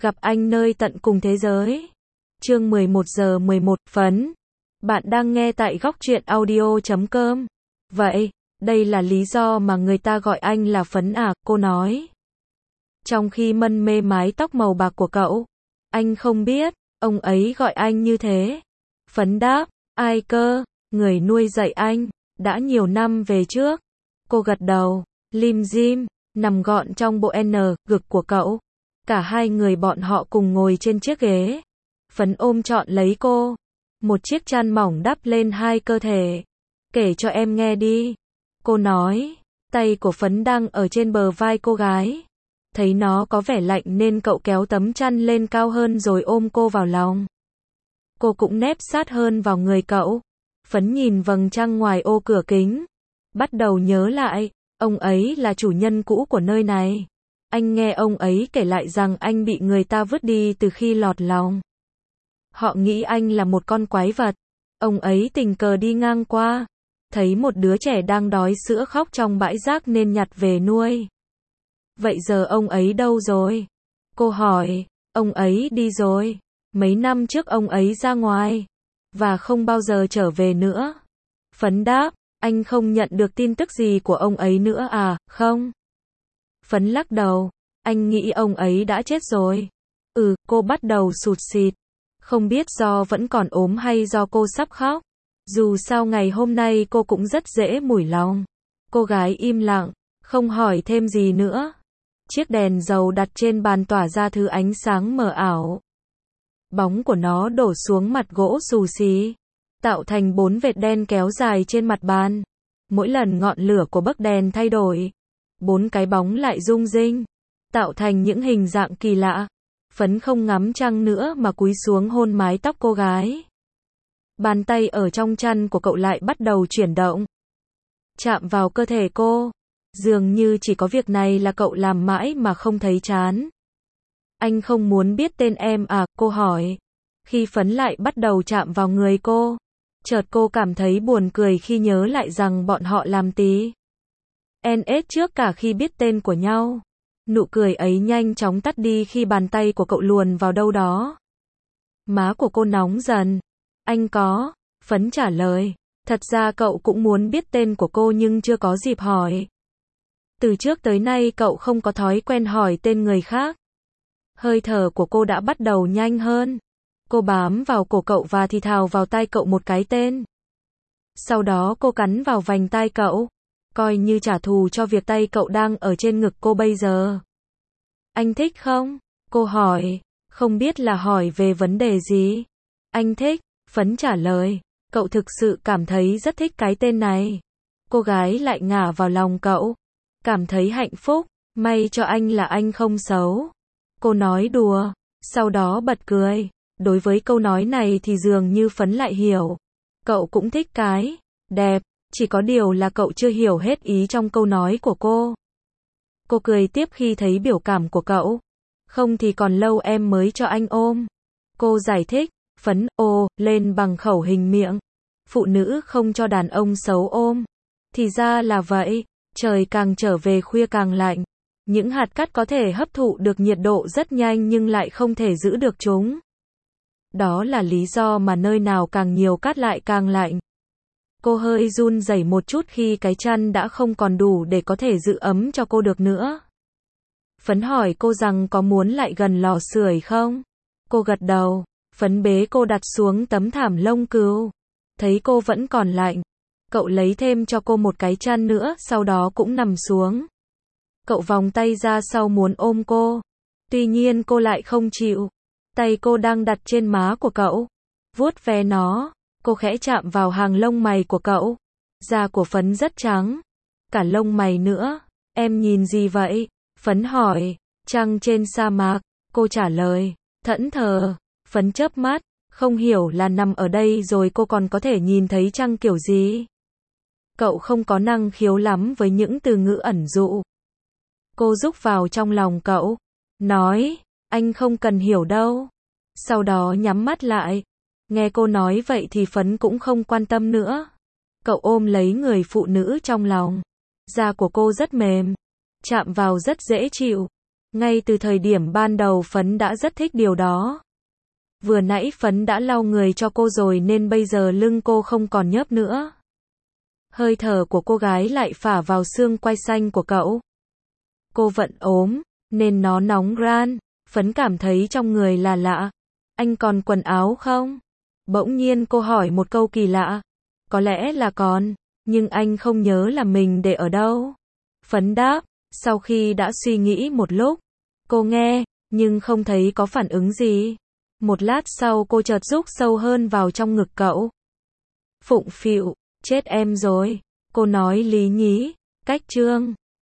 Gặp anh nơi tận cùng thế giới. Chương 11 giờ 11, Phấn. Bạn đang nghe tại Góc Truyện Audio.com. Vậy, đây là lý do mà người ta gọi anh là Phấn à, cô nói. Trong khi mân mê mái tóc màu bạc của cậu. Anh không biết, ông ấy gọi anh như thế. Phấn đáp, ai cơ, người nuôi dạy anh, đã nhiều năm về trước. Cô gật đầu, lim dim, nằm gọn trong bộ ngực của cậu. Cả hai người bọn họ cùng ngồi trên chiếc ghế. Phấn ôm trọn lấy cô. Một chiếc chăn mỏng đắp lên hai cơ thể. Kể cho em nghe đi. Cô nói, tay của Phấn đang ở trên bờ vai cô gái. Thấy nó có vẻ lạnh nên cậu kéo tấm chăn lên cao hơn rồi ôm cô vào lòng. Cô cũng nép sát hơn vào người cậu. Phấn nhìn vầng trăng ngoài ô cửa kính. Bắt đầu nhớ lại, ông ấy là chủ nhân cũ của nơi này. Anh nghe ông ấy kể lại rằng anh bị người ta vứt đi từ khi lọt lòng. Họ nghĩ anh là một con quái vật. Ông ấy tình cờ đi ngang qua, thấy một đứa trẻ đang đói sữa khóc trong bãi rác nên nhặt về nuôi. Vậy giờ ông ấy đâu rồi? Cô hỏi, ông ấy đi rồi. Mấy năm trước ông ấy ra ngoài, và không bao giờ trở về nữa. Phấn đáp, anh không nhận được tin tức gì của ông ấy nữa à, không? Phấn lắc đầu, anh nghĩ ông ấy đã chết rồi. Cô bắt đầu sụt sịt. Không biết do vẫn còn ốm hay do cô sắp khóc. Dù sao ngày hôm nay cô cũng rất dễ mủi lòng. Cô gái im lặng, không hỏi thêm gì nữa. Chiếc đèn dầu đặt trên bàn tỏa ra thứ ánh sáng mờ ảo. Bóng của nó đổ xuống mặt gỗ xù xì, tạo thành 4 vệt đen kéo dài trên mặt bàn. Mỗi lần ngọn lửa của bấc đèn thay đổi, 4 cái bóng lại rung rinh, tạo thành những hình dạng kỳ lạ. Phấn không ngắm trăng nữa mà cúi xuống hôn mái tóc cô gái. Bàn tay ở trong chăn của cậu lại bắt đầu chuyển động, chạm vào cơ thể cô. Dường như chỉ có việc này là cậu làm mãi mà không thấy chán. Anh không muốn biết tên em à, cô hỏi. Khi Phấn lại bắt đầu chạm vào người cô, chợt cô cảm thấy buồn cười khi nhớ lại rằng bọn họ làm tí NS trước cả khi biết tên của nhau. Nụ cười ấy nhanh chóng tắt đi khi bàn tay của cậu luồn vào đâu đó. Má của cô nóng dần. Anh có. Phấn trả lời. Thật ra cậu cũng muốn biết tên của cô nhưng chưa có dịp hỏi. Từ trước tới nay cậu không có thói quen hỏi tên người khác. Hơi thở của cô đã bắt đầu nhanh hơn. Cô bám vào cổ cậu và thì thào vào tai cậu một cái tên. Sau đó cô cắn vào vành tai cậu, coi như trả thù cho việc tay cậu đang ở trên ngực cô bây giờ. Anh thích không? Cô hỏi, không biết là hỏi về vấn đề gì. Anh thích, Phấn trả lời, cậu thực sự cảm thấy rất thích cái tên này. Cô gái lại ngả vào lòng cậu, cảm thấy hạnh phúc, may cho anh là anh không xấu. Cô nói đùa, sau đó bật cười. Đối với câu nói này thì dường như Phấn lại hiểu. Cậu cũng thích cái đẹp, chỉ có điều là cậu chưa hiểu hết ý trong câu nói của cô. Cô cười tiếp khi thấy biểu cảm của cậu. Không thì còn lâu em mới cho anh ôm. Cô giải thích, Phấn lên bằng khẩu hình miệng. Phụ nữ không cho đàn ông xấu ôm. Thì ra là vậy, trời càng trở về khuya càng lạnh. Những hạt cát có thể hấp thụ được nhiệt độ rất nhanh nhưng lại không thể giữ được chúng. Đó là lý do mà nơi nào càng nhiều cát lại càng lạnh. Cô hơi run rẩy một chút khi cái chăn đã không còn đủ để có thể giữ ấm cho cô được nữa. Phấn hỏi cô rằng có muốn lại gần lò sưởi không? Cô gật đầu. Phấn bế cô đặt xuống tấm thảm lông cừu. Thấy cô vẫn còn lạnh, cậu lấy thêm cho cô một cái chăn nữa, sau đó cũng nằm xuống. Cậu vòng tay ra sau muốn ôm cô. Tuy nhiên cô lại không chịu. Tay cô đang đặt trên má của cậu. Vuốt ve nó. Cô khẽ chạm vào hàng lông mày của cậu. Da của Phấn rất trắng. Cả lông mày nữa. Em nhìn gì vậy? Phấn hỏi. Trăng trên sa mạc. Cô trả lời. Thẫn thờ. Phấn chớp mắt. Không hiểu là nằm ở đây rồi cô còn có thể nhìn thấy trăng kiểu gì. Cậu không có năng khiếu lắm với những từ ngữ ẩn dụ. Cô rúc vào trong lòng cậu. Nói. Anh không cần hiểu đâu. Sau đó nhắm mắt lại. Nghe cô nói vậy thì Phấn cũng không quan tâm nữa. Cậu ôm lấy người phụ nữ trong lòng. Da của cô rất mềm, chạm vào rất dễ chịu. Ngay từ thời điểm ban đầu Phấn đã rất thích điều đó. Vừa nãy Phấn đã lau người cho cô rồi nên bây giờ lưng cô không còn nhớp nữa. Hơi thở của cô gái lại phả vào xương quai xanh của cậu. Cô vẫn ốm, nên nó nóng ran. Phấn cảm thấy trong người là lạ. Anh còn quần áo không? Bỗng nhiên cô hỏi một câu kỳ lạ. Có lẽ là còn, nhưng anh không nhớ là mình để ở đâu. Phấn đáp, sau khi đã suy nghĩ một lúc. Cô nghe, nhưng không thấy có phản ứng gì. Một lát sau cô chợt rúc sâu hơn vào trong ngực cậu. Phụng phịu, chết em rồi. Cô nói lý nhí, cách chương.